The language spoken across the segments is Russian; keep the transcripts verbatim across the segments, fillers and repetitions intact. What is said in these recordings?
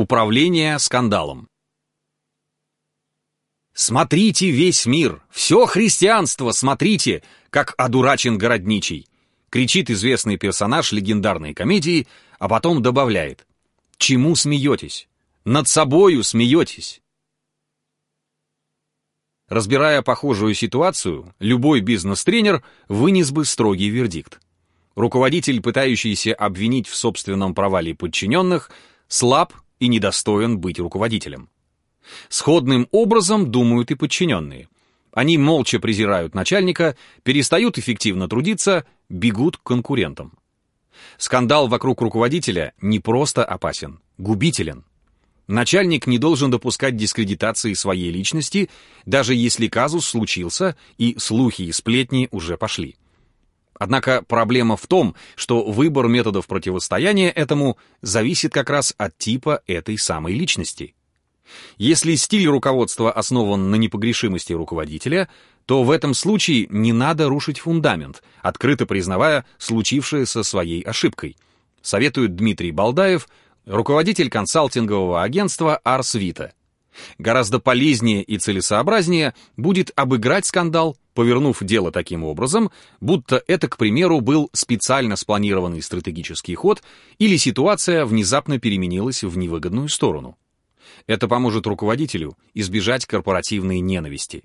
Управление скандалом. «Смотрите весь мир! Все христианство, смотрите, как одурачен городничий!» кричит известный персонаж легендарной комедии, а потом добавляет: «Чему смеетесь? Над собою смеетесь!» Разбирая похожую ситуацию, любой бизнес-тренер вынес бы строгий вердикт. Руководитель, пытающийся обвинить в собственном провале подчиненных, слаб и недостоин быть руководителем. Сходным образом думают и подчиненные. Они молча презирают начальника, перестают эффективно трудиться, бегут к конкурентам. Скандал вокруг руководителя не просто опасен, губителен. Начальник не должен допускать дискредитации своей личности, даже если казус случился и слухи и сплетни уже пошли. Однако проблема в том, что выбор методов противостояния этому зависит как раз от типа этой самой личности. Если стиль руководства основан на непогрешимости руководителя, то в этом случае не надо рушить фундамент, открыто признавая случившееся своей ошибкой, советует Дмитрий Балдаев, руководитель консалтингового агентства Ars Vita. Гораздо полезнее и целесообразнее будет обыграть скандал, повернув дело таким образом, будто это, к примеру, был специально спланированный стратегический ход или ситуация внезапно переменилась в невыгодную сторону. Это поможет руководителю избежать корпоративной ненависти.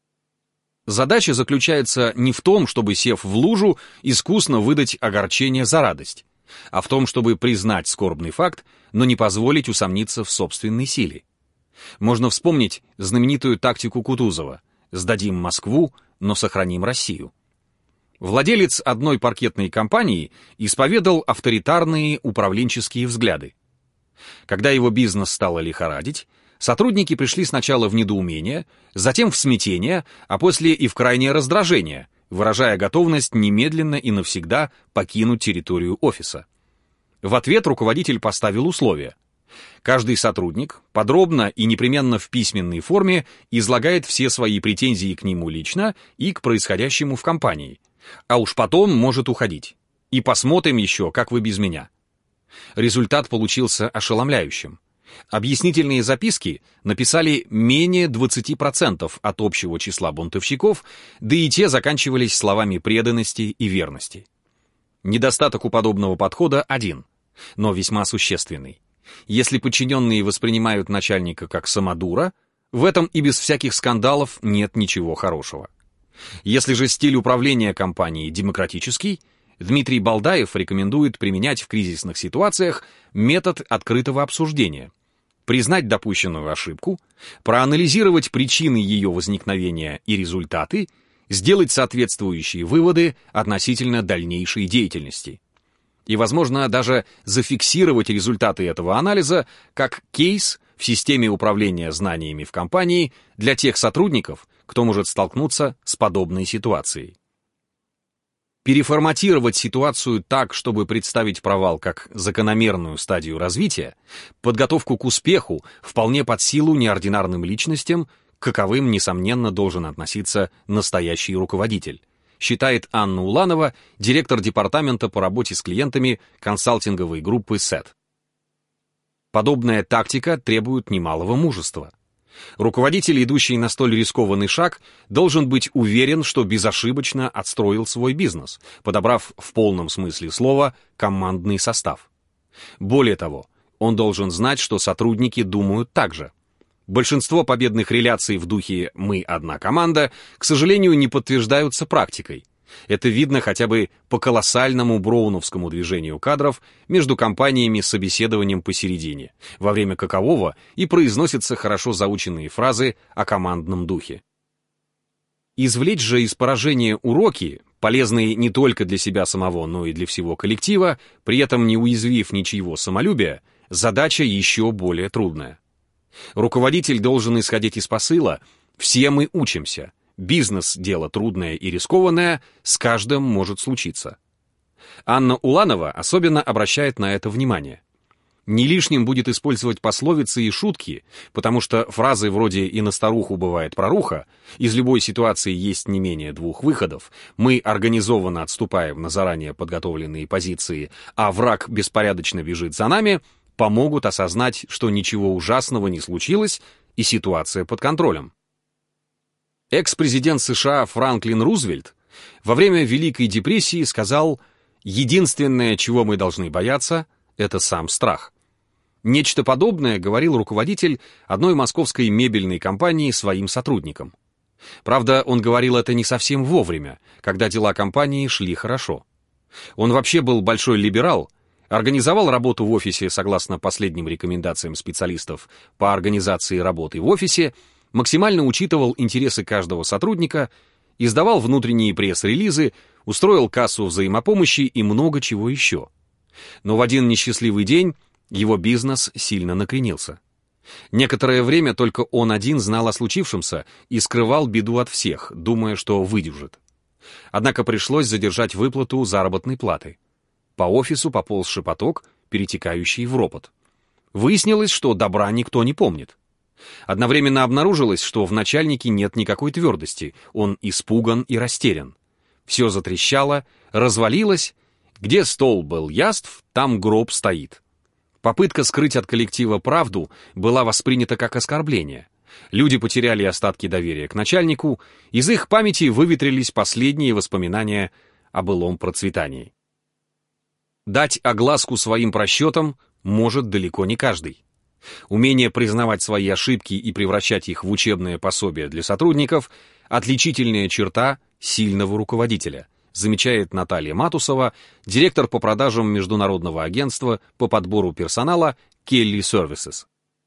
Задача заключается не в том, чтобы, сев в лужу, искусно выдать огорчение за радость, а в том, чтобы признать скорбный факт, но не позволить усомниться в собственной силе. Можно вспомнить знаменитую тактику Кутузова: «Сдадим Москву, но сохраним Россию». Владелец одной паркетной компании исповедал авторитарные управленческие взгляды. Когда его бизнес стало лихорадить, сотрудники пришли сначала в недоумение, затем в смятение, а после и в крайнее раздражение, выражая готовность немедленно и навсегда покинуть территорию офиса. В ответ руководитель поставил условия. Каждый сотрудник подробно и непременно в письменной форме излагает все свои претензии к нему лично и к происходящему в компании, а уж потом может уходить. И посмотрим еще, как вы без меня. Результат получился ошеломляющим. Объяснительные записки написали менее двадцати процентов от общего числа бунтовщиков, да и те заканчивались словами преданности и верности. Недостаток у подобного подхода один, но весьма существенный. Если подчиненные воспринимают начальника как самодура, в этом и без всяких скандалов нет ничего хорошего. Если же стиль управления компанией демократический, Дмитрий Балдаев рекомендует применять в кризисных ситуациях метод открытого обсуждения, признать допущенную ошибку, проанализировать причины ее возникновения и результаты, сделать соответствующие выводы относительно дальнейшей деятельности. И, возможно, даже зафиксировать результаты этого анализа как кейс в системе управления знаниями в компании для тех сотрудников, кто может столкнуться с подобной ситуацией. Переформатировать ситуацию так, чтобы представить провал как закономерную стадию развития, подготовку к успеху вполне под силу неординарным личностям, к каковым, несомненно, должен относиться настоящий руководитель, считает Анна Уланова, директор департамента по работе с клиентами консалтинговой группы сет. Подобная тактика требует немалого мужества. Руководитель, идущий на столь рискованный шаг, должен быть уверен, что безошибочно отстроил свой бизнес, подобрав в полном смысле слова командный состав. Более того, он должен знать, что сотрудники думают так же. Большинство победных реляций в духе «мы одна команда», к сожалению, не подтверждаются практикой. Это видно хотя бы по колоссальному броуновскому движению кадров между компаниями с собеседованием посередине, во время какового и произносятся хорошо заученные фразы о командном духе. Извлечь же из поражения уроки, полезные не только для себя самого, но и для всего коллектива, при этом не уязвив ничьего самолюбия, задача еще более трудная. Руководитель должен исходить из посыла: все мы учимся, бизнес — дело трудное и рискованное, с каждым может случиться. Анна Уланова особенно обращает на это внимание. Не лишним будет использовать пословицы и шутки, потому что фразы вроде «и на старуху бывает проруха», «из любой ситуации есть не менее двух выходов», «мы организованно отступаем на заранее подготовленные позиции, а враг беспорядочно бежит за нами» помогут осознать, что ничего ужасного не случилось и ситуация под контролем. Экс-президент США Франклин Рузвельт во время Великой депрессии сказал: «Единственное, чего мы должны бояться, это сам страх». Нечто подобное говорил руководитель одной московской мебельной компании своим сотрудникам. Правда, он говорил это не совсем вовремя, когда дела компании шли хорошо. Он вообще был большой либерал, организовал работу в офисе согласно последним рекомендациям специалистов по организации работы в офисе, максимально учитывал интересы каждого сотрудника, издавал внутренние пресс-релизы, устроил кассу взаимопомощи и много чего еще. Но в один несчастливый день его бизнес сильно накренился. Некоторое время только он один знал о случившемся и скрывал беду от всех, думая, что выдержит. Однако пришлось задержать выплату заработной платы. По офису пополз шепоток, перетекающий в ропот. Выяснилось, что добра никто не помнит. Одновременно обнаружилось, что в начальнике нет никакой твердости, он испуган и растерян. Все затрещало, развалилось, где стол был яств, там гроб стоит. Попытка скрыть от коллектива правду была воспринята как оскорбление. Люди потеряли остатки доверия к начальнику, из их памяти выветрились последние воспоминания о былом процветании. Дать огласку своим просчетам может далеко не каждый. Умение признавать свои ошибки и превращать их в учебное пособие для сотрудников – отличительная черта сильного руководителя, замечает Наталья Матусова, директор по продажам международного агентства по подбору персонала Kelly Services.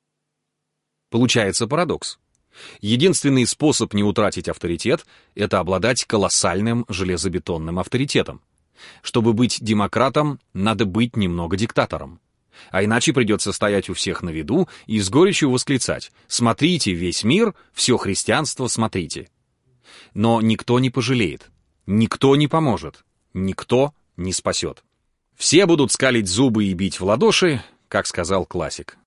Получается парадокс. Единственный способ не утратить авторитет – это обладать колоссальным железобетонным авторитетом. Чтобы быть демократом, надо быть немного диктатором. А иначе придется стоять у всех на виду и с горечью восклицать: «Смотрите, весь мир, все христианство, смотрите». Но никто не пожалеет. Никто не поможет, никто не спасет. Все будут скалить зубы и бить в ладоши, как сказал классик.